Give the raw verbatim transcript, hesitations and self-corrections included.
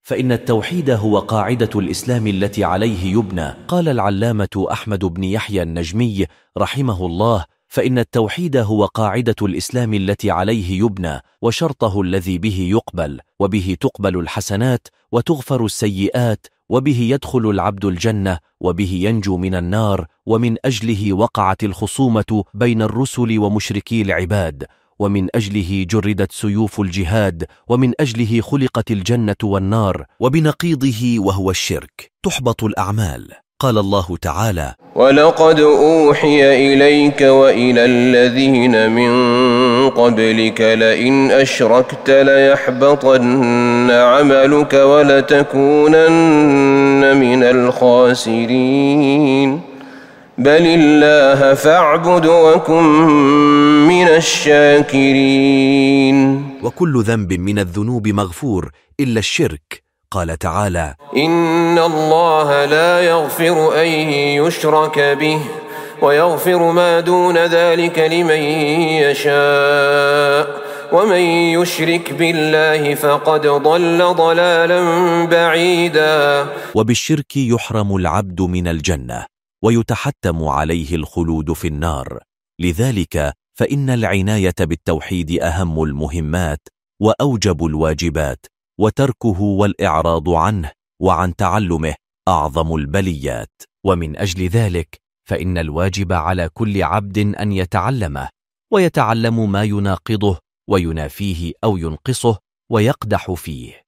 فإن التوحيد هو قاعدة الإسلام التي عليه يبنى. قال العلامة أحمد بن يحيى النجمي رحمه الله: فإن التوحيد هو قاعدة الإسلام التي عليه يبنى، وشرطه الذي به يقبل، وبه تقبل الحسنات وتغفر السيئات، وبه يدخل العبد الجنة، وبه ينجو من النار، ومن أجله وقعت الخصومة بين الرسل ومشركي العباد، ومن أجله جردت سيوف الجهاد، ومن أجله خلقت الجنة والنار، وبنقيضه وهو الشرك تحبط الأعمال. قال الله تعالى: ولقد أوحي إليك وإلى الذين من قبلك لئن أشركت ليحبطن عملك ولتكونن من الخاسرين بل الله فاعبد وكن من الشاكرين. وكل ذنب من الذنوب مغفور إلا الشرك. قال تعالى: إن الله لا يغفر أن يشرك به ويغفر ما دون ذلك لمن يشاء ومن يشرك بالله فقد ضل ضلالا بعيدا. وبالشرك يحرم العبد من الجنة ويتحتم عليه الخلود في النار. لذلك فإن العناية بالتوحيد أهم المهمات وأوجب الواجبات، وتركه والإعراض عنه وعن تعلمه أعظم البليات. ومن أجل ذلك فإن الواجب على كل عبد أن يتعلمه، ويتعلم ما يناقضه وينافيه أو ينقصه ويقدح فيه.